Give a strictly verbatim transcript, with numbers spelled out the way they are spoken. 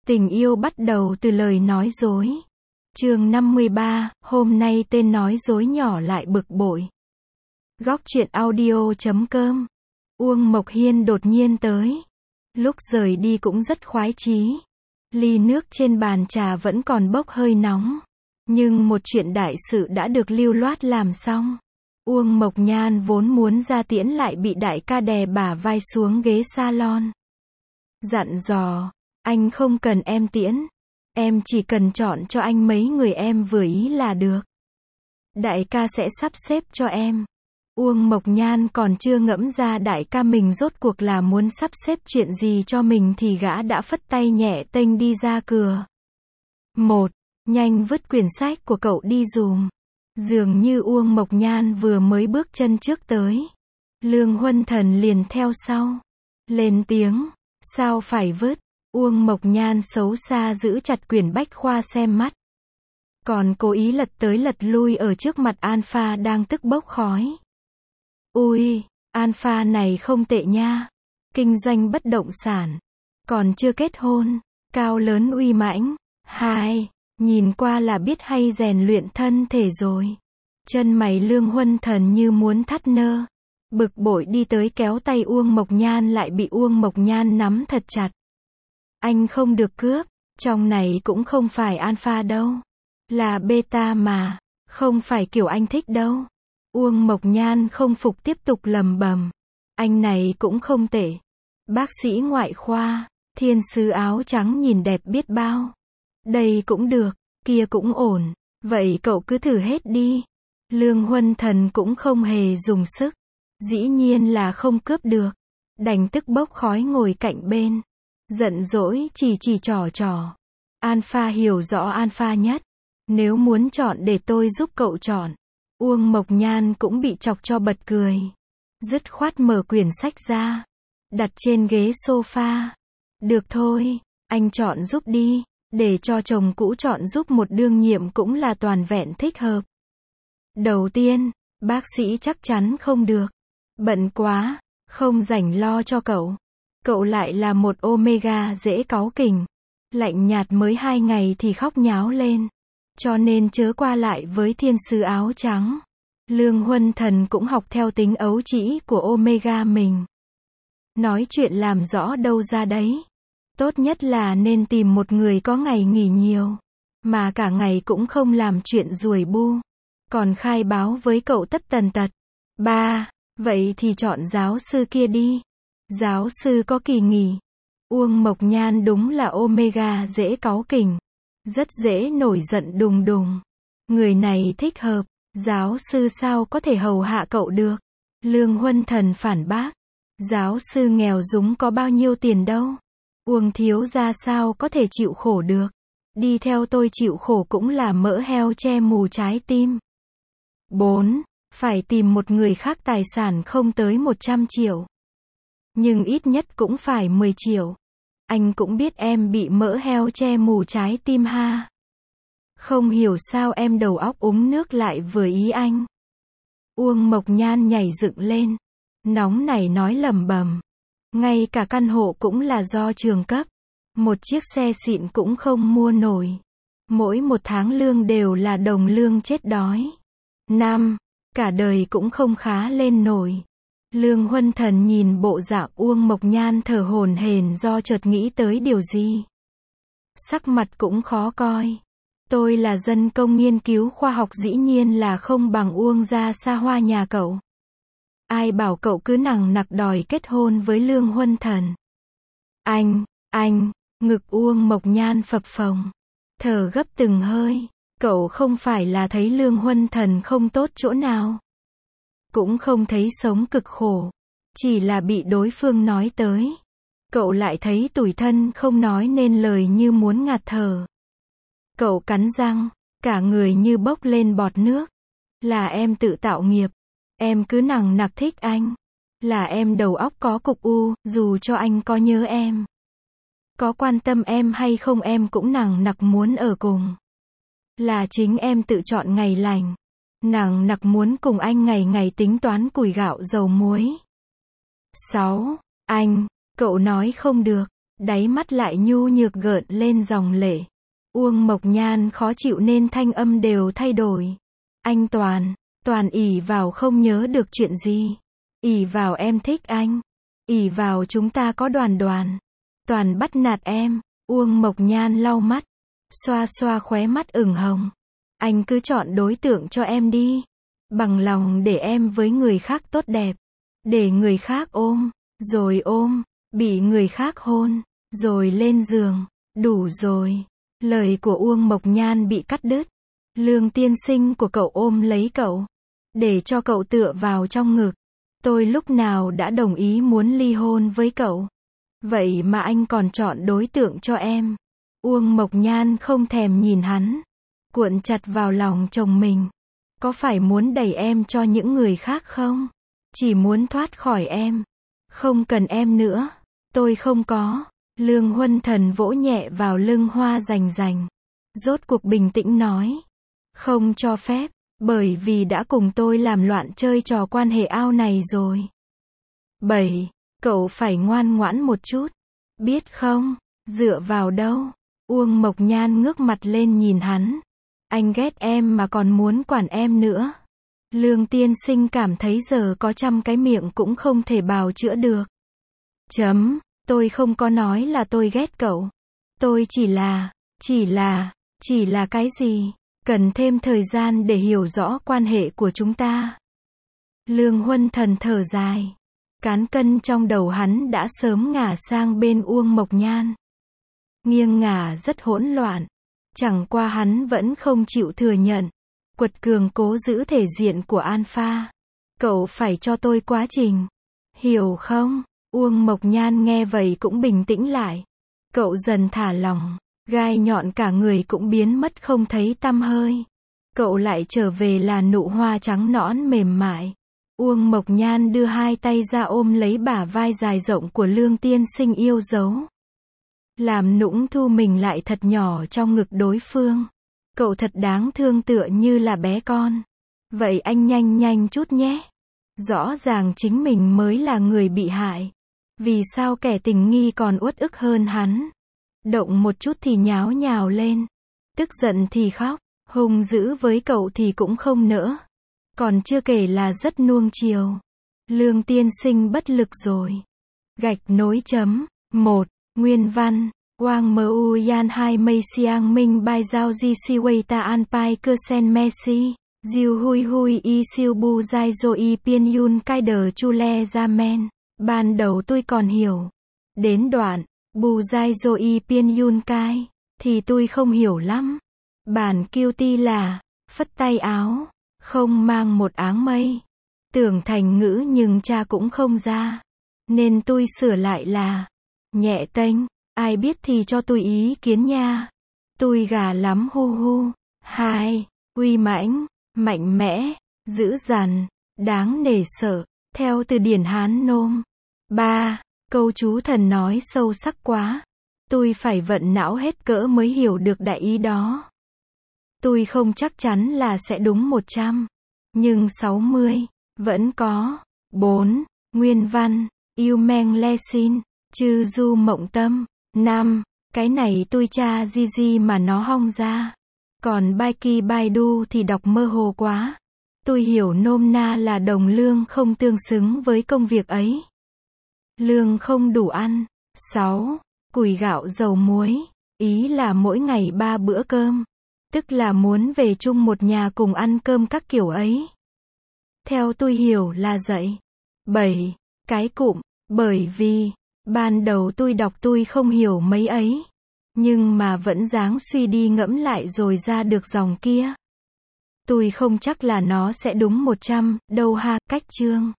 Tình yêu bắt đầu từ lời nói dối. Chương năm mươi ba, hôm nay tên nói dối nhỏ lại bực bội. Góc truyện audio chấm com. Uông Mộc Hiên đột nhiên tới. Lúc rời đi cũng rất khoái chí. Ly nước trên bàn trà vẫn còn bốc hơi nóng. Nhưng một chuyện đại sự đã được lưu loát làm xong. Uông Mộc Nhan vốn muốn ra tiễn lại bị đại ca đè bả vai xuống ghế salon. Dặn dò, anh không cần em tiễn. Em chỉ cần chọn cho anh mấy người em vừa ý là được. Đại ca sẽ sắp xếp cho em. Uông Mộc Nhan còn chưa ngẫm ra đại ca mình rốt cuộc là muốn sắp xếp chuyện gì cho mình thì gã đã phất tay nhẹ tênh đi ra cửa. Một, nhanh vứt quyển sách của cậu đi dùm. Dường như Uông Mộc Nhan vừa mới bước chân trước tới. Lương Huân Thần liền theo sau. Lên tiếng, sao phải vứt? Uông Mộc Nhan xấu xa giữ chặt quyển bách khoa xem mắt. Còn cố ý lật tới lật lui ở trước mặt Alpha đang tức bốc khói. Ui, Alpha này không tệ nha. Kinh doanh bất động sản. Còn chưa kết hôn. Cao lớn uy mãnh. Hai, nhìn qua là biết hay rèn luyện thân thể rồi. Chân mày Lương Huân Thần như muốn thắt nơ. Bực bội đi tới kéo tay Uông Mộc Nhan lại bị Uông Mộc Nhan nắm thật chặt. Anh không được cướp, trong này cũng không phải alpha đâu. Là beta mà, không phải kiểu anh thích đâu. Uông Mộc Nhan không phục tiếp tục lầm bầm. Anh này cũng không tệ. Bác sĩ ngoại khoa, thiên sứ áo trắng nhìn đẹp biết bao. Đây cũng được, kia cũng ổn. Vậy cậu cứ thử hết đi. Lương Huân Thần cũng không hề dùng sức. Dĩ nhiên là không cướp được. Đành tức bốc khói ngồi cạnh bên. Giận dỗi chỉ chỉ trò trò. Alpha hiểu rõ Alpha nhất. Nếu muốn chọn để tôi giúp cậu chọn. Uông Mộc Nhan cũng bị chọc cho bật cười. Dứt khoát mở quyển sách ra. Đặt trên ghế sofa. Được thôi, anh chọn giúp đi. Để cho chồng cũ chọn giúp một đương nhiệm cũng là toàn vẹn thích hợp. Đầu tiên, bác sĩ chắc chắn không được. Bận quá, không rảnh lo cho cậu. Cậu lại là một omega dễ cáu kỉnh. Lạnh nhạt mới hai ngày thì khóc nháo lên. Cho nên chớ qua lại với thiên sứ áo trắng. Lương Huân Thần cũng học theo tính ấu trĩ của omega mình. Nói chuyện làm rõ đâu ra đấy. Tốt nhất là nên tìm một người có ngày nghỉ nhiều. Mà cả ngày cũng không làm chuyện ruồi bu. Còn khai báo với cậu tất tần tật. Ba, vậy thì chọn giáo sư kia đi. Giáo sư có kỳ nghỉ. Uông Mộc Nhan đúng là omega dễ cáu kỉnh. Rất dễ nổi giận đùng đùng. Người này thích hợp. Giáo sư sao có thể hầu hạ cậu được? Lương Huân Thần phản bác. Giáo sư nghèo dúng có bao nhiêu tiền đâu. Uông thiếu gia sao có thể chịu khổ được. Đi theo tôi chịu khổ cũng là mỡ heo che mù trái tim. Bốn, phải tìm một người khác tài sản không tới một trăm triệu. Nhưng ít nhất cũng phải mười triệu. Anh cũng biết em bị mỡ heo che mù trái tim ha. Không hiểu sao em đầu óc uống nước lại vừa ý anh. Uông Mộc Nhan nhảy dựng lên. Nóng này nói lầm bầm. Ngay cả căn hộ cũng là do trường cấp. Một chiếc xe xịn cũng không mua nổi. Mỗi một tháng lương đều là đồng lương chết đói. Năm, cả đời cũng không khá lên nổi. Lương Huân Thần nhìn bộ dạng Uông Mộc Nhan thở hổn hển do chợt nghĩ tới điều gì. Sắc mặt cũng khó coi. Tôi là dân công nghiên cứu khoa học dĩ nhiên là không bằng Uông gia xa hoa nhà cậu. Ai bảo cậu cứ nằng nặc đòi kết hôn với Lương Huân Thần. Anh, anh, ngực Uông Mộc Nhan phập phồng. Thở gấp từng hơi. Cậu không phải là thấy Lương Huân Thần không tốt chỗ nào. Cũng không thấy sống cực khổ. Chỉ là bị đối phương nói tới. Cậu lại thấy tủi thân không nói nên lời như muốn ngạt thở. Cậu cắn răng. Cả người như bốc lên bọt nước. Là em tự tạo nghiệp. Em cứ nằng nặc thích anh. Là em đầu óc có cục u, dù cho anh có nhớ em. Có quan tâm em hay không em cũng nằng nặc muốn ở cùng. Là chính em tự chọn ngày lành. Nằng nặc muốn cùng anh ngày ngày tính toán củi gạo dầu muối. Sáu, anh, cậu nói không được. Đáy mắt lại nhu nhược gợn lên dòng lệ. Uông Mộc Nhan khó chịu nên thanh âm đều thay đổi. Anh Toàn, Toàn ỷ vào không nhớ được chuyện gì. ỷ vào em thích anh. ỷ vào chúng ta có Đoàn Đoàn. Toàn bắt nạt em. Uông Mộc Nhan lau mắt, xoa xoa khóe mắt ửng hồng. Anh cứ chọn đối tượng cho em đi. Bằng lòng để em với người khác tốt đẹp. Để người khác ôm, rồi ôm, bị người khác hôn, rồi lên giường. Đủ rồi. Lời của Uông Mộc Nhan bị cắt đứt. Lương tiên sinh của cậu ôm lấy cậu, để cho cậu tựa vào trong ngực. Tôi lúc nào đã đồng ý muốn ly hôn với cậu. Vậy mà anh còn chọn đối tượng cho em. Uông Mộc Nhan không thèm nhìn hắn, cuộn chặt vào lòng chồng mình. Có phải muốn đẩy em cho những người khác không? Chỉ muốn thoát khỏi em. Không cần em nữa. Tôi không có. Lương Huân Thần vỗ nhẹ vào lưng Hoa Rành Rành. Rốt cuộc bình tĩnh nói. Không cho phép, bởi vì đã cùng tôi làm loạn chơi trò quan hệ ao này rồi. bảy. Cậu phải ngoan ngoãn một chút. Biết không? Dựa vào đâu? Uông Mộc Nhan ngước mặt lên nhìn hắn. Anh ghét em mà còn muốn quản em nữa. Lương tiên sinh cảm thấy giờ có trăm cái miệng cũng không thể bào chữa được. Chấm. Tôi không có nói là tôi ghét cậu. Tôi chỉ là, chỉ là, chỉ là cái gì? Cần thêm thời gian để hiểu rõ quan hệ của chúng ta. Lương Huân Thần thở dài. Cán cân trong đầu hắn đã sớm ngả sang bên Uông Mộc Nhan. Nghiêng ngả rất hỗn loạn. Chẳng qua hắn vẫn không chịu thừa nhận. Quật cường cố giữ thể diện của Alpha. Cậu phải cho tôi quá trình. Hiểu không? Uông Mộc Nhan nghe vậy cũng bình tĩnh lại. Cậu dần thả lỏng. Gai nhọn cả người cũng biến mất không thấy tăm hơi. Cậu lại trở về là nụ hoa trắng nõn mềm mại. Uông Mộc Nhan đưa hai tay ra ôm lấy bả vai dài rộng của Lương tiên sinh yêu dấu. Làm nũng thu mình lại thật nhỏ trong ngực đối phương. Cậu thật đáng thương tựa như là bé con. Vậy anh nhanh nhanh chút nhé. Rõ ràng chính mình mới là người bị hại. Vì sao kẻ tình nghi còn uất ức hơn hắn? Động một chút thì nháo nhào lên. Tức giận thì khóc. Hung dữ với cậu thì cũng không nỡ. Còn chưa kể là rất nuông chiều. Lương tiên sinh bất lực rồi. Gạch nối chấm. một. Nguyên văn. Wang mu yan hai mây siang minh bai giao di si wei ta an pai cơ sen messi. Diu hui hui y siêu bu dai zo y piên yun cai đờ chu le ra men. Ban đầu tôi còn hiểu. Đến đoạn, bu dai zo y piên yun cai, thì tôi không hiểu lắm. Bản kiêu ti là, phất tay áo, không mang một áng mây. Tưởng thành ngữ nhưng cha cũng không ra. Nên tôi sửa lại là, nhẹ tênh, ai biết thì cho tôi ý kiến nha. Tôi gà lắm hu hu. Hai, uy mãnh, mạnh mẽ, dữ dằn, đáng nể sợ, theo từ điển Hán Nôm. Ba, câu chú thần nói sâu sắc quá. Tôi phải vận não hết cỡ mới hiểu được đại ý đó. Tôi không chắc chắn là sẽ đúng một trăm, nhưng sáu mươi, vẫn có. Bốn, nguyên văn, yêu meng le xin, chư du mộng tâm. Năm, cái này tôi tra di di mà nó hong ra. Còn Baiki Baidu thì đọc mơ hồ quá. Tôi hiểu nôm na là đồng lương không tương xứng với công việc ấy. Lương không đủ ăn. Sáu. Củi gạo dầu muối. Ý là mỗi ngày ba bữa cơm. Tức là muốn về chung một nhà cùng ăn cơm các kiểu ấy. Theo tôi hiểu là vậy. Bảy. Cái cụm. Bởi vì, ban đầu tôi đọc tôi không hiểu mấy ấy. Nhưng mà vẫn dáng suy đi ngẫm lại rồi ra được dòng kia. Tôi không chắc là nó sẽ đúng một trăm, đâu ha, cách chương.